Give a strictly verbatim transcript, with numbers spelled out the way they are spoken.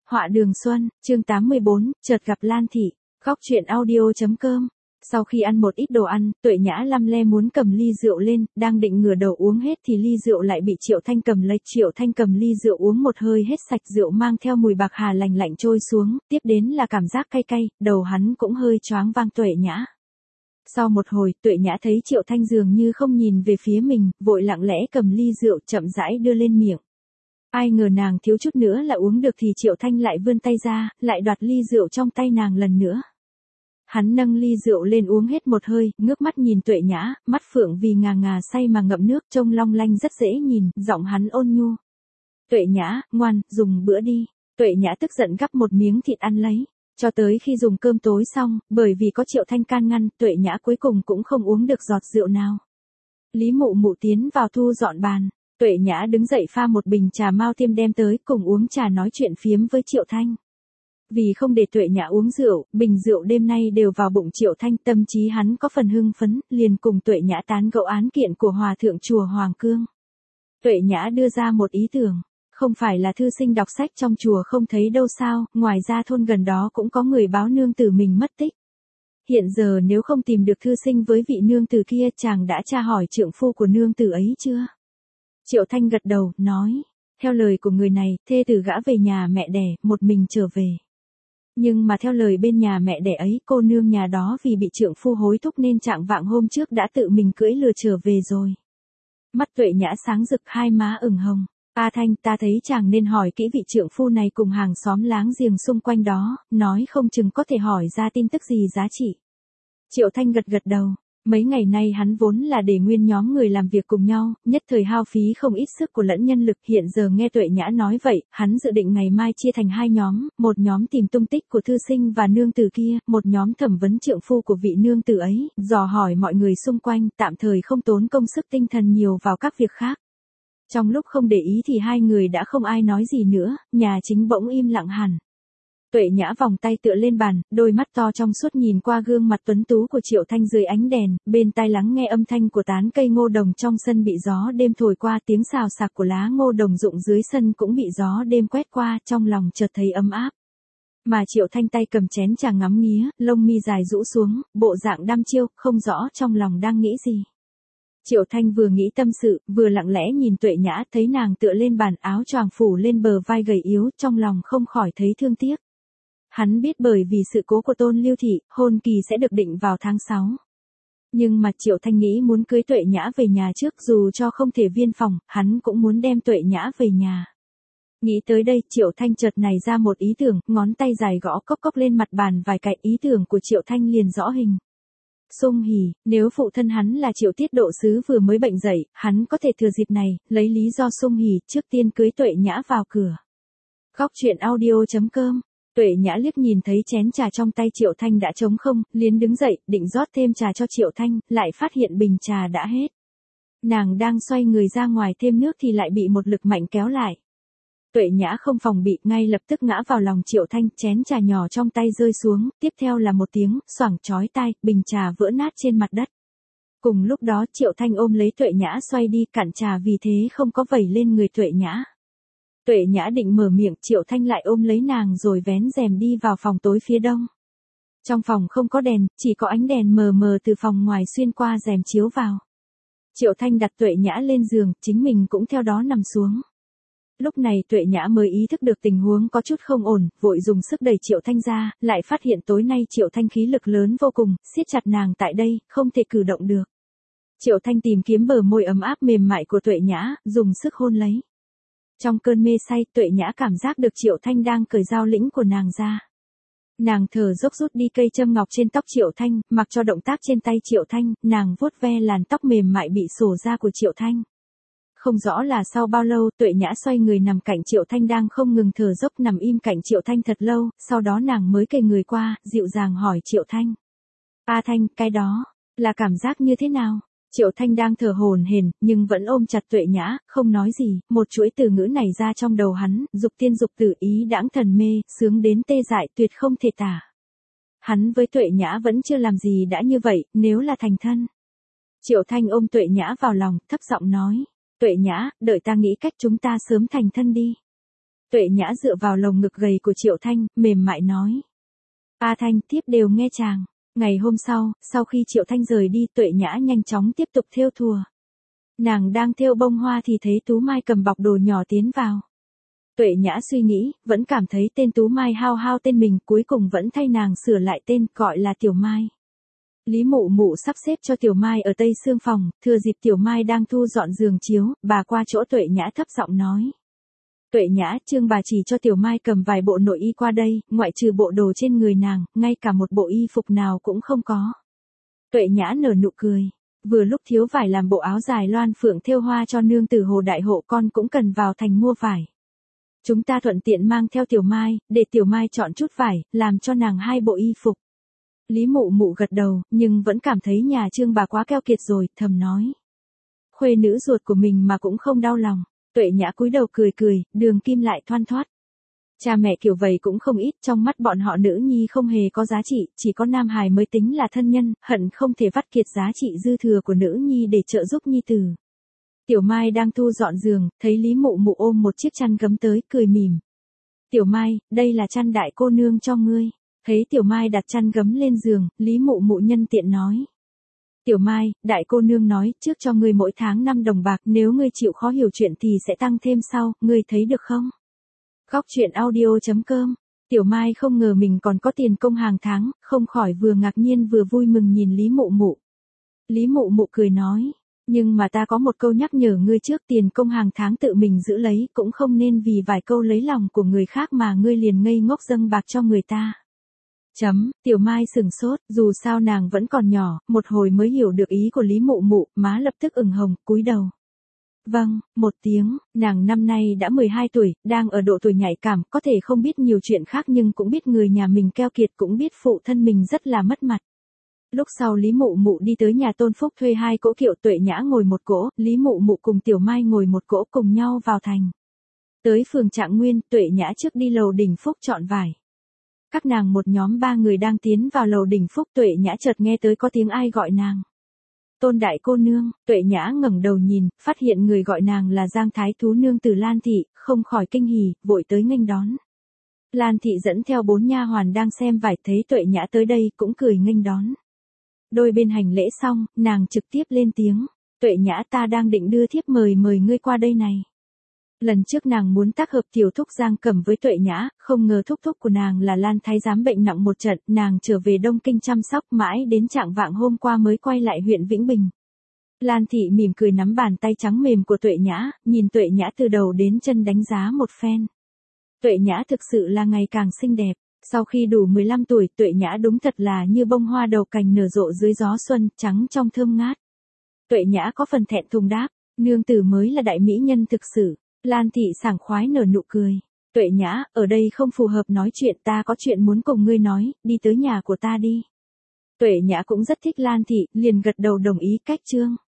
Họa Đường Xuân, chương tám mươi bốn, chợt gặp Lan Thị, góc truyện audio chấm com. Sau khi ăn một ít đồ ăn, Tuệ Nhã lăm le muốn cầm ly rượu lên, đang định ngửa đầu uống hết thì ly rượu lại bị Triệu Thanh cầm lấy. Triệu Thanh cầm ly rượu uống một hơi hết sạch, rượu mang theo mùi bạc hà lành lạnh trôi xuống, tiếp đến là cảm giác cay cay, đầu hắn cũng hơi choáng váng. Tuệ Nhã. Sau một hồi, Tuệ Nhã thấy Triệu Thanh dường như không nhìn về phía mình, vội lặng lẽ cầm ly rượu chậm rãi đưa lên miệng. Ai ngờ nàng thiếu chút nữa là uống được thì Triệu Thanh lại vươn tay ra, lại đoạt ly rượu trong tay nàng lần nữa. Hắn nâng ly rượu lên uống hết một hơi, ngước mắt nhìn Tuệ Nhã, mắt phượng vì ngà ngà say mà ngậm nước, trông long lanh rất dễ nhìn, giọng hắn ôn nhu. Tuệ Nhã, ngoan, dùng bữa đi. Tuệ Nhã tức giận gắp một miếng thịt ăn lấy. Cho tới khi dùng cơm tối xong, bởi vì có Triệu Thanh can ngăn, Tuệ Nhã cuối cùng cũng không uống được giọt rượu nào. Lý Mụ Mụ tiến vào thu dọn bàn. Tuệ Nhã đứng dậy pha một bình trà Mao Tiêm đem tới, cùng uống trà nói chuyện phiếm với Triệu Thanh. Vì không để Tuệ Nhã uống rượu, bình rượu đêm nay đều vào bụng Triệu Thanh, tâm trí hắn có phần hưng phấn, liền cùng Tuệ Nhã tán gẫu án kiện của Hòa thượng chùa Hoàng Cương. Tuệ Nhã đưa ra một ý tưởng, không phải là thư sinh đọc sách trong chùa không thấy đâu sao, ngoài ra thôn gần đó cũng có người báo nương tử mình mất tích. Hiện giờ nếu không tìm được thư sinh với vị nương tử kia, chàng đã tra hỏi trượng phu của nương tử ấy chưa? Triệu Thanh gật đầu, nói, theo lời của người này, thê tử gã về nhà mẹ đẻ, một mình trở về. Nhưng mà theo lời bên nhà mẹ đẻ ấy, cô nương nhà đó vì bị trượng phu hối thúc nên trạng vạng hôm trước đã tự mình cưỡi lừa trở về rồi. Mắt Tuệ Nhã sáng rực, hai má ửng hồng. A Thanh, ta thấy chàng nên hỏi kỹ vị trượng phu này cùng hàng xóm láng giềng xung quanh đó, nói không chừng có thể hỏi ra tin tức gì giá trị. Triệu Thanh gật gật đầu. Mấy ngày nay hắn vốn là để nguyên nhóm người làm việc cùng nhau, nhất thời hao phí không ít sức của lẫn nhân lực. Hiện giờ nghe Tuệ Nhã nói vậy, hắn dự định ngày mai chia thành hai nhóm, một nhóm tìm tung tích của thư sinh và nương tử kia, một nhóm thẩm vấn trượng phu của vị nương tử ấy, dò hỏi mọi người xung quanh, tạm thời không tốn công sức tinh thần nhiều vào các việc khác. Trong lúc không để ý thì hai người đã không ai nói gì nữa, nhà chính bỗng im lặng hẳn. Tuệ Nhã vòng tay tựa lên bàn, đôi mắt to trong suốt nhìn qua gương mặt tuấn tú của Triệu Thanh dưới ánh đèn, bên tai lắng nghe âm thanh của tán cây ngô đồng trong sân bị gió đêm thổi qua, tiếng xào xạc của lá ngô đồng rụng dưới sân cũng bị gió đêm quét qua, trong lòng chợt thấy ấm áp. Mà Triệu Thanh tay cầm chén trà ngắm nghía, lông mi dài rũ xuống, bộ dạng đăm chiêu, không rõ trong lòng đang nghĩ gì. Triệu Thanh vừa nghĩ tâm sự, vừa lặng lẽ nhìn Tuệ Nhã, thấy nàng tựa lên bàn, áo choàng phủ lên bờ vai gầy yếu, trong lòng không khỏi thấy thương tiếc. Hắn biết bởi vì sự cố của Tôn Lưu Thị, hôn kỳ sẽ được định vào tháng sáu. Nhưng mà Triệu Thanh nghĩ muốn cưới Tuệ Nhã về nhà trước, dù cho không thể viên phòng, hắn cũng muốn đem Tuệ Nhã về nhà. Nghĩ tới đây, Triệu Thanh chợt nảy ra một ý tưởng, ngón tay dài gõ cốc cốc lên mặt bàn vài cái, ý tưởng của Triệu Thanh liền rõ hình. Sung Hỉ, nếu phụ thân hắn là Triệu Tiết Độ Sứ vừa mới bệnh dậy, hắn có thể thừa dịp này, lấy lý do Sung Hỉ, trước tiên cưới Tuệ Nhã vào cửa. Góc truyện audio chấm com. Tuệ Nhã liếc nhìn thấy chén trà trong tay Triệu Thanh đã trống không, liền đứng dậy, định rót thêm trà cho Triệu Thanh, lại phát hiện bình trà đã hết. Nàng đang xoay người ra ngoài thêm nước thì lại bị một lực mạnh kéo lại. Tuệ Nhã không phòng bị, ngay lập tức ngã vào lòng Triệu Thanh, chén trà nhỏ trong tay rơi xuống, tiếp theo là một tiếng xoảng chói tai, bình trà vỡ nát trên mặt đất. Cùng lúc đó Triệu Thanh ôm lấy Tuệ Nhã xoay đi, cạn trà vì thế không có vẩy lên người Tuệ Nhã. Tuệ Nhã định mở miệng, Triệu Thanh lại ôm lấy nàng rồi vén rèm đi vào phòng tối phía đông. Trong phòng không có đèn, chỉ có ánh đèn mờ mờ từ phòng ngoài xuyên qua rèm chiếu vào. Triệu Thanh đặt Tuệ Nhã lên giường, chính mình cũng theo đó nằm xuống. Lúc này Tuệ Nhã mới ý thức được tình huống có chút không ổn, vội dùng sức đẩy Triệu Thanh ra, lại phát hiện tối nay Triệu Thanh khí lực lớn vô cùng, siết chặt nàng tại đây, không thể cử động được. Triệu Thanh tìm kiếm bờ môi ấm áp mềm mại của Tuệ Nhã, dùng sức hôn lấy. Trong cơn mê say, Tuệ Nhã cảm giác được Triệu Thanh đang cởi dao lĩnh của nàng ra. Nàng thở dốc rút đi cây châm ngọc trên tóc Triệu Thanh, mặc cho động tác trên tay Triệu Thanh, nàng vuốt ve làn tóc mềm mại bị xổ ra của Triệu Thanh. Không rõ là sau bao lâu, Tuệ Nhã xoay người nằm cạnh Triệu Thanh đang không ngừng thở dốc, nằm im cạnh Triệu Thanh thật lâu, sau đó nàng mới kề người qua, dịu dàng hỏi Triệu Thanh. A Thanh, cái đó, là cảm giác như thế nào? Triệu Thanh đang thở hổn hển, nhưng vẫn ôm chặt Tuệ Nhã, không nói gì, một chuỗi từ ngữ này ra trong đầu hắn, dục tiên dục tử, ý đãng thần mê, sướng đến tê dại, tuyệt không thể tả. Hắn với Tuệ Nhã vẫn chưa làm gì đã như vậy, nếu là thành thân. Triệu Thanh ôm Tuệ Nhã vào lòng, thấp giọng nói, Tuệ Nhã, đợi ta nghĩ cách chúng ta sớm thành thân đi. Tuệ Nhã dựa vào lồng ngực gầy của Triệu Thanh, mềm mại nói. A Thanh, tiếp đều nghe chàng. Ngày hôm sau, sau khi Triệu Thanh rời đi, Tuệ Nhã nhanh chóng tiếp tục thêu thùa. Nàng đang thêu bông hoa thì thấy Tú Mai cầm bọc đồ nhỏ tiến vào. Tuệ Nhã suy nghĩ, vẫn cảm thấy tên Tú Mai hao hao tên mình, cuối cùng vẫn thay nàng sửa lại tên, gọi là Tiểu Mai. Lý Mụ Mụ sắp xếp cho Tiểu Mai ở Tây Sương phòng, thừa dịp Tiểu Mai đang thu dọn giường chiếu, bà qua chỗ Tuệ Nhã thấp giọng nói. Tuệ Nhã, Trương bà chỉ cho Tiểu Mai cầm vài bộ nội y qua đây, ngoại trừ bộ đồ trên người nàng, ngay cả một bộ y phục nào cũng không có. Tuệ Nhã nở nụ cười. Vừa lúc thiếu vải làm bộ áo dài loan phượng thêu hoa cho nương tử Hồ Đại Hộ, con cũng cần vào thành mua vải. Chúng ta thuận tiện mang theo Tiểu Mai, để Tiểu Mai chọn chút vải, làm cho nàng hai bộ y phục. Lý Mụ Mụ gật đầu, nhưng vẫn cảm thấy nhà Trương bà quá keo kiệt rồi, thầm nói. Khuê nữ ruột của mình mà cũng không đau lòng. Tuệ Nhã cúi đầu cười cười, đường kim lại thoăn thoắt. Cha mẹ kiểu vậy cũng không ít, trong mắt bọn họ nữ nhi không hề có giá trị, chỉ có nam hài mới tính là thân nhân, hận không thể vắt kiệt giá trị dư thừa của nữ nhi để trợ giúp nhi tử. Tiểu Mai đang thu dọn giường, thấy Lý Mụ Mụ ôm một chiếc chăn gấm tới, cười mỉm. Tiểu Mai, đây là chăn đại cô nương cho ngươi. Thấy Tiểu Mai đặt chăn gấm lên giường, Lý Mụ Mụ nhân tiện nói. Tiểu Mai, đại cô nương nói, trước cho ngươi mỗi tháng năm đồng bạc, nếu ngươi chịu khó hiểu chuyện thì sẽ tăng thêm sau, ngươi thấy được không? Góc truyện audio chấm com. Tiểu Mai không ngờ mình còn có tiền công hàng tháng, không khỏi vừa ngạc nhiên vừa vui mừng nhìn Lý Mụ Mụ. Lý Mụ Mụ cười nói, nhưng mà ta có một câu nhắc nhở ngươi trước, tiền công hàng tháng tự mình giữ lấy, cũng không nên vì vài câu lấy lòng của người khác mà ngươi liền ngây ngốc dâng bạc cho người ta. Chấm, Tiểu Mai sừng sốt, dù sao nàng vẫn còn nhỏ, một hồi mới hiểu được ý của Lý Mụ Mụ, má lập tức ửng hồng, cúi đầu. Vâng, một tiếng, nàng năm nay đã mười hai tuổi, đang ở độ tuổi nhạy cảm, có thể không biết nhiều chuyện khác nhưng cũng biết người nhà mình keo kiệt, cũng biết phụ thân mình rất là mất mặt. Lúc sau Lý Mụ Mụ đi tới nhà Tôn Phúc thuê hai cỗ kiệu, Tuệ Nhã ngồi một cỗ, Lý Mụ Mụ cùng Tiểu Mai ngồi một cỗ cùng nhau vào thành. Tới phường Trạng Nguyên, Tuệ Nhã trước đi lầu Đình Phúc chọn vải. Các nàng một nhóm ba người đang tiến vào lầu Đình Phúc, Tuệ Nhã chợt nghe tới có tiếng ai gọi nàng. Tôn đại cô nương. Tuệ Nhã ngẩng đầu nhìn, phát hiện người gọi nàng là Giang Thái Thú nương tử Lan Thị, không khỏi kinh hỉ, vội tới nghênh đón. Lan Thị dẫn theo bốn nha hoàn đang xem vải, thấy Tuệ Nhã tới đây cũng cười nghênh đón. Đôi bên hành lễ xong, nàng trực tiếp lên tiếng. Tuệ Nhã, ta đang định đưa thiếp mời mời ngươi qua đây này. Lần trước nàng muốn tác hợp tiểu thúc Giang Cẩm với Tuệ Nhã, không ngờ thúc thúc của nàng là Lan Thái giám bệnh nặng một trận, nàng trở về Đông Kinh chăm sóc mãi đến trạng vạng hôm qua mới quay lại huyện Vĩnh Bình. Lan Thị mỉm cười nắm bàn tay trắng mềm của Tuệ Nhã, nhìn Tuệ Nhã từ đầu đến chân đánh giá một phen. Tuệ Nhã thực sự là ngày càng xinh đẹp. Sau khi đủ mười lăm tuổi, Tuệ Nhã đúng thật là như bông hoa đầu cành nở rộ dưới gió xuân, trắng trong thơm ngát. Tuệ Nhã có phần thẹn thùng đáp, nương tử mới là đại mỹ nhân thực sự. Lan Thị sảng khoái nở nụ cười. Tuệ Nhã, ở đây không phù hợp nói chuyện, ta có chuyện muốn cùng ngươi nói, đi tới nhà của ta đi. Tuệ Nhã cũng rất thích Lan Thị, liền gật đầu đồng ý cách chương.